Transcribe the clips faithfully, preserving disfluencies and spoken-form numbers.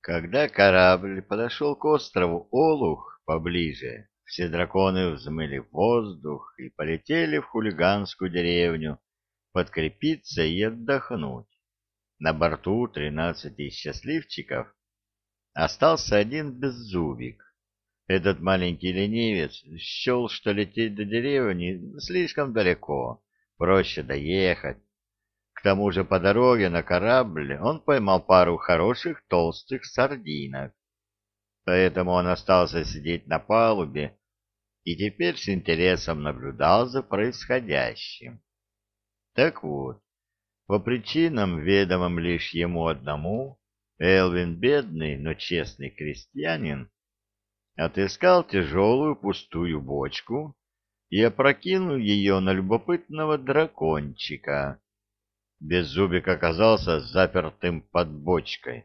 Когда корабль подошел к острову Олух поближе, все драконы взмыли в воздух и полетели в хулиганскую деревню подкрепиться и отдохнуть. На борту тринадцати счастливчиков остался один беззубик. Этот маленький ленивец счел, что лететь до деревни слишком далеко, проще доехать. К тому же по дороге на корабль он поймал пару хороших толстых сардинок. Поэтому он остался сидеть на палубе и теперь с интересом наблюдал за происходящим. Так вот, по причинам, ведомым лишь ему одному, Элвин, бедный, но честный крестьянин, отыскал тяжелую пустую бочку и опрокинул ее на любопытного дракончика. Беззубик оказался запертым под бочкой.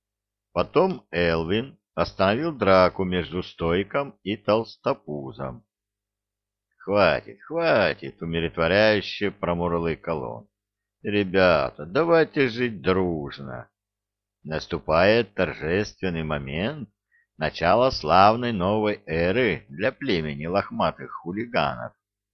Потом Элвин остановил драку между Стойком и Толстопузом. «Хватит, хватит!» — умиротворяюще промурлыкал он. «Ребята, давайте жить дружно. Наступает торжественный момент начала славной новой эры для племени лохматых хулиганов.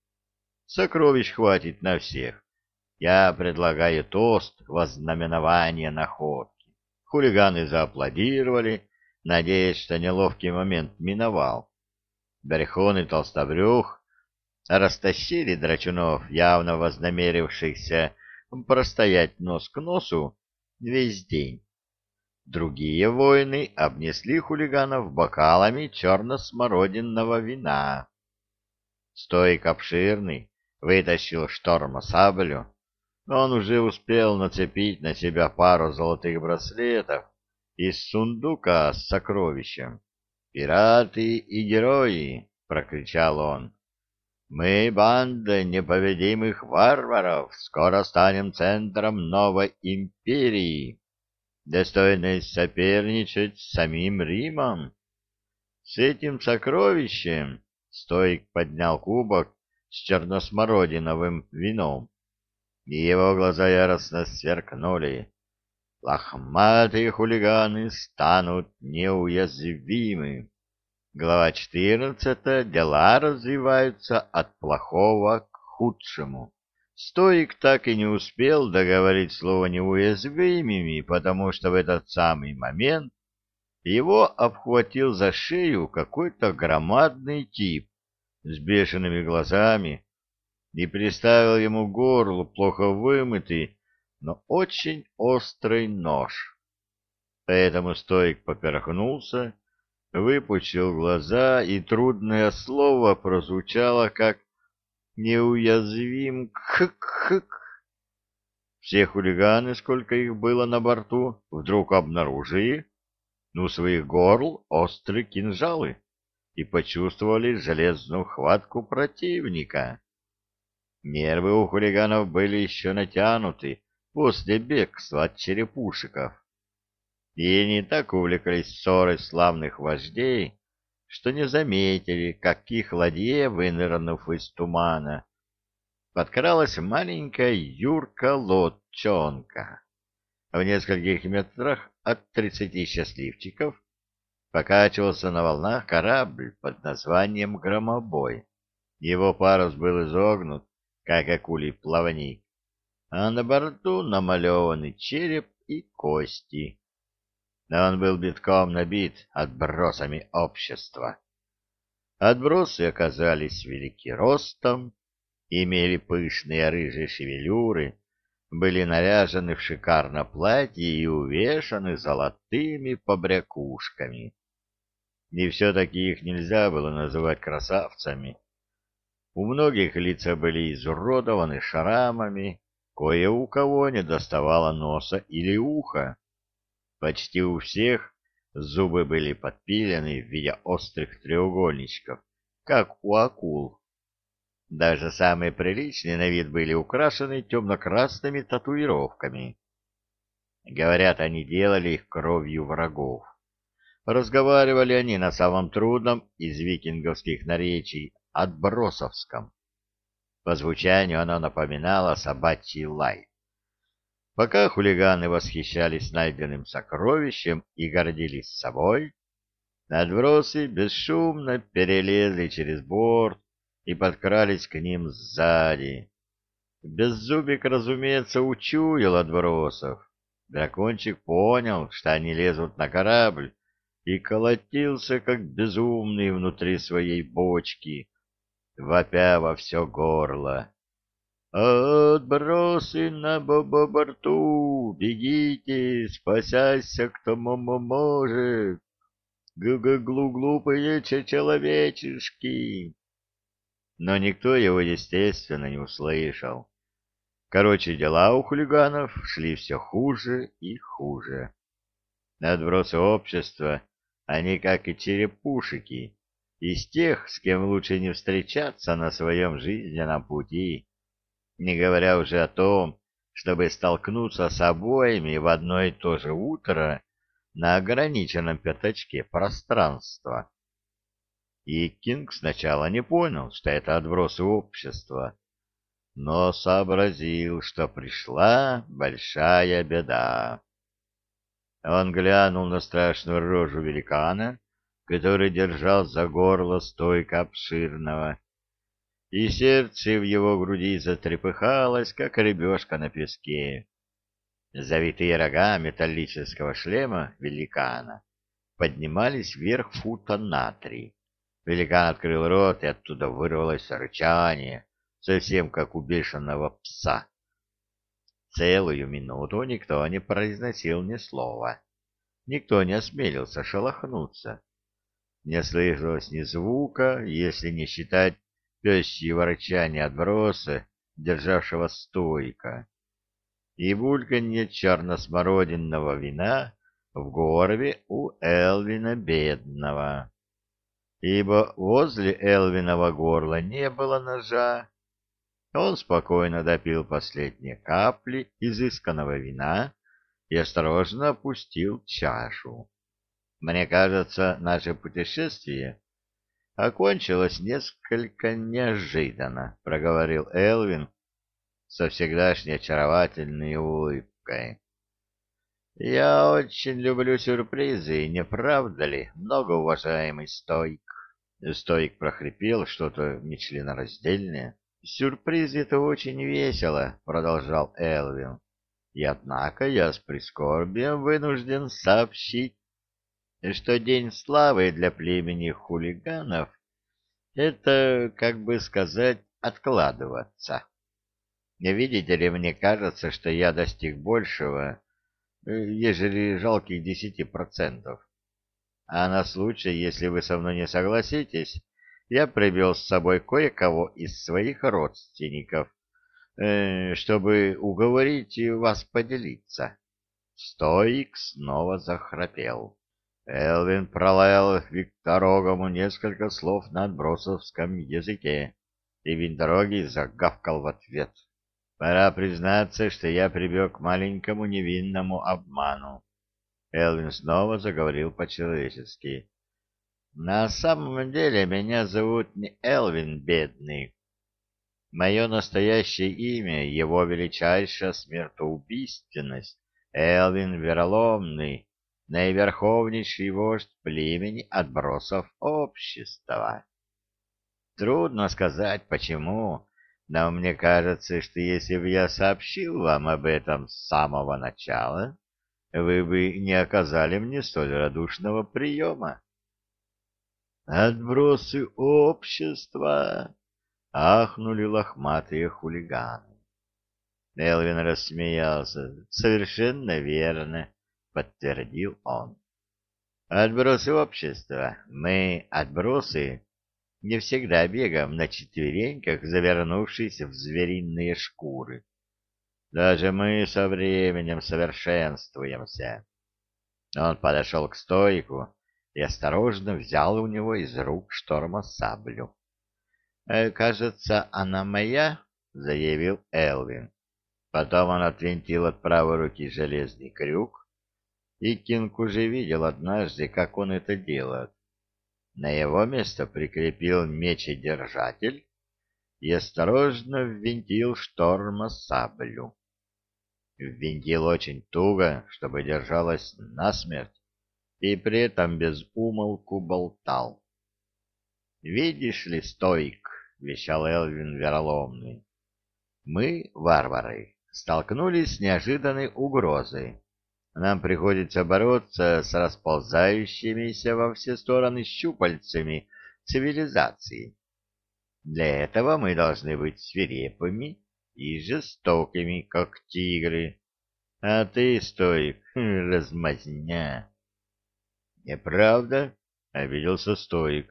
Сокровищ хватит на всех. Я предлагаю тост во знаменование находки». Хулиганы зааплодировали, надеясь, что неловкий момент миновал. Брехун и Толстобрюх растащили драчунов, явно вознамерившихся простоять нос к носу весь день. Другие воины обнесли хулиганов бокалами черно-смородинного вина. Стойк обширный вытащил шторма саблю. Он уже успел нацепить на себя пару золотых браслетов из сундука с сокровищем. «Пираты и герои!» — прокричал он. «Мы, банда непобедимых варваров, скоро станем центром новой империи, достойной соперничать с самим Римом. С этим сокровищем...» — Стоик поднял кубок с черносмородиновым вином, и его глаза яростно сверкнули. «Лохматые хулиганы станут неуязвимы». Глава четырнадцатая. Дела развиваются от плохого к худшему. Стоик так и не успел договорить слово «неуязвимыми», потому что в этот самый момент его обхватил за шею какой-то громадный тип с бешеными глазами и приставил ему к горлу плохо вымытый, но очень острый нож. Поэтому Стоик поперхнулся, выпучил глаза, и трудное слово прозвучало как «неуязвим кх-кх». Все хулиганы, сколько их было на борту, вдруг обнаружили у своих горл острые кинжалы и почувствовали железную хватку противника. Нервы у хулиганов были еще натянуты после бегства от черепушеков, и они так увлеклись ссорой славных вождей, что не заметили, как к их ладье, вынырнув из тумана, подкралась маленькая юрка-лодчонка. В нескольких метрах от тридцати счастливчиков покачивался на волнах корабль под названием «Громобой». Его парус был изогнут, как акулий плавник, а на борту намалеваны череп и кости. Но он был битком набит отбросами общества. Отбросы оказались велики ростом, имели пышные рыжие шевелюры, были наряжены в шикарное платье и увешаны золотыми побрякушками. И все-таки их нельзя было называть красавцами. У многих лица были изуродованы шрамами, кое у кого не доставало носа или уха. Почти у всех зубы были подпилены в виде острых треугольничков, как у акул. Даже самые приличные на вид были украшены темно-красными татуировками. Говорят, они делали их кровью врагов. Разговаривали они на самом трудном из викинговских наречий отбросовском. По звучанию оно напоминало собачий лай. Пока хулиганы восхищались найденным сокровищем и гордились собой, отбросы бесшумно перелезли через борт и подкрались к ним сзади. Беззубик, разумеется, учуял отбросов. Дракончик понял, что они лезут на корабль, и колотился, как безумный, внутри своей бочки, вопя во все горло. «Отбросы на бо-бо-борту! Бегите, спасайся, кто мо-мо-может! Гу-гу-глу, глупые че-человечешки!» Но никто его, естественно, не услышал. Короче, дела у хулиганов шли все хуже и хуже. Отбросы общества, они как и черепушки, из тех, с кем лучше не встречаться на своем жизненном пути, не говоря уже о том, чтобы столкнуться с обоими в одно и то же утро на ограниченном пятачке пространства. И Кинг сначала не понял, что это отбросы общества, но сообразил, что пришла большая беда. Он глянул на страшную рожу великана, который держал за горло стойка обширного, и сердце в его груди затрепыхалось, как рыбешка на песке. Завитые рога металлического шлема великана поднимались вверх фута на три. Великан открыл рот, и оттуда вырвалось рычание, совсем как у бешеного пса. Целую минуту никто не произносил ни слова. Никто не осмелился шелохнуться. Не слышалось ни звука, если не считать пёсьего рычания отброса, державшего стойка, и бульканье черно-смородинного вина в горле у Элвина бедного. Ибо возле Элвиного горла не было ножа. Он спокойно допил последние капли изысканного вина и осторожно опустил чашу. Мне кажется, наше путешествие окончилось несколько неожиданно, — проговорил Элвин со всегдашней очаровательной улыбкой. — Я очень люблю сюрпризы, не правда ли, многоуважаемый Стоик? Стоик прохрипел что-то нечленораздельное. — Сюрпризы — это очень весело, — продолжал Элвин. — И однако я с прискорбием вынужден сообщить, что день славы для племени хулиганов — это, как бы сказать, откладываться. Видите ли, мне кажется, что я достиг большего, э, ежели жалких десяти процентов. А на случай, если вы со мной не согласитесь, я привел с собой кое-кого из своих родственников, э, чтобы уговорить вас поделиться. Стоик снова захрапел. Элвин пролаял Викторогому несколько слов на отбросовском языке, и Винторогий загавкал в ответ. Пора признаться, что я прибег к маленькому невинному обману. Элвин снова заговорил по-человечески. На самом деле меня зовут не Элвин Бедный. Мое настоящее имя — его величайшая смертоубийственность, Элвин Вероломный, наиверховнейший вождь племени отбросов общества. Трудно сказать, почему, но мне кажется, что если бы я сообщил вам об этом с самого начала, вы бы не оказали мне столь радушного приема. «Отбросы общества!» — ахнули лохматые хулиганы. Элвин рассмеялся. «Совершенно верно», — подтвердил он. «Отбросы общества. Мы, отбросы, не всегда бегаем на четвереньках, завернувшись в звериные шкуры. Даже мы со временем совершенствуемся». Он подошел к стойку и осторожно взял у него из рук шторма саблю. «Э, «Кажется, она моя», — заявил Элвин. Потом он отвинтил от правой руки железный крюк, и Кинг уже видел однажды, как он это делает. На его место прикрепил мечедержатель и осторожно ввинтил шторма саблю. Ввинтил очень туго, чтобы держалась насмерть, и при этом без умолку болтал. «Видишь ли, стоик», — вещал Элвин вероломный, — «мы, варвары, столкнулись с неожиданной угрозой. Нам приходится бороться с расползающимися во все стороны щупальцами цивилизации. Для этого мы должны быть свирепыми и жестокими, как тигры. А ты, стоик, размазня». «Неправда?» — обиделся стоик.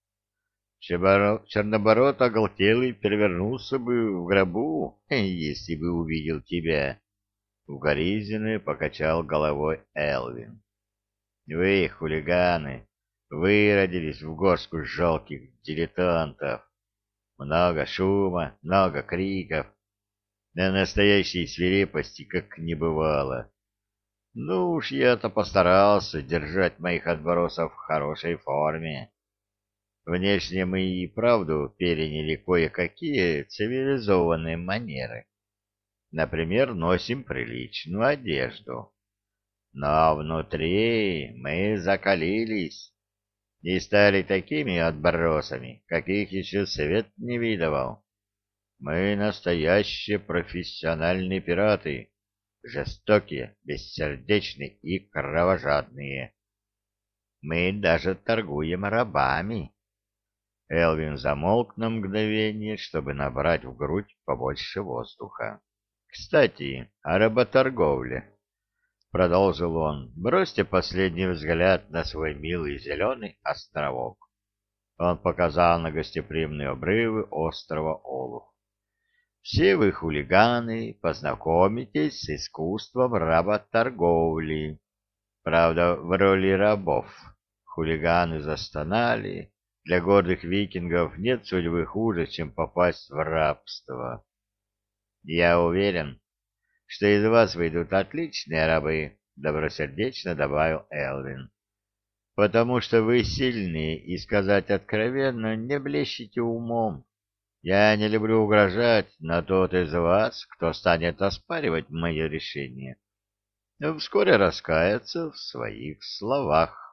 Чеборо- Чернобород оголтелый перевернулся бы в гробу, если бы увидел тебя. Укоризненно покачал головой Элвин. Вы, хулиганы, выродились в горстку жалких дилетантов. Много шума, много криков, а настоящей свирепости как не бывало. Ну уж я-то постарался держать моих отбросов в хорошей форме. Внешне мы и правду переняли кое-какие цивилизованные манеры. Например, носим приличную одежду. Но внутри мы закалились и стали такими отбросами, каких еще свет не видывал. Мы настоящие профессиональные пираты, жестокие, бессердечные и кровожадные. Мы даже торгуем рабами. Элвин замолк на мгновение, чтобы набрать в грудь побольше воздуха. «Кстати, о работорговле», — продолжил он, — «бросьте последний взгляд на свой милый зеленый островок». Он показал на гостеприимные обрывы острова Олух. «Все вы, хулиганы, познакомитесь с искусством работорговли. Правда, в роли рабов». Хулиганы застонали. Для гордых викингов нет судьбы хуже, чем попасть в рабство. «Я уверен, что из вас выйдут отличные рабы», — добросердечно добавил Элвин, «потому что вы сильные и, сказать откровенно, не блещете умом. Я не люблю угрожать, но тот из вас, кто станет оспаривать мое решение, вскоре раскается в своих словах».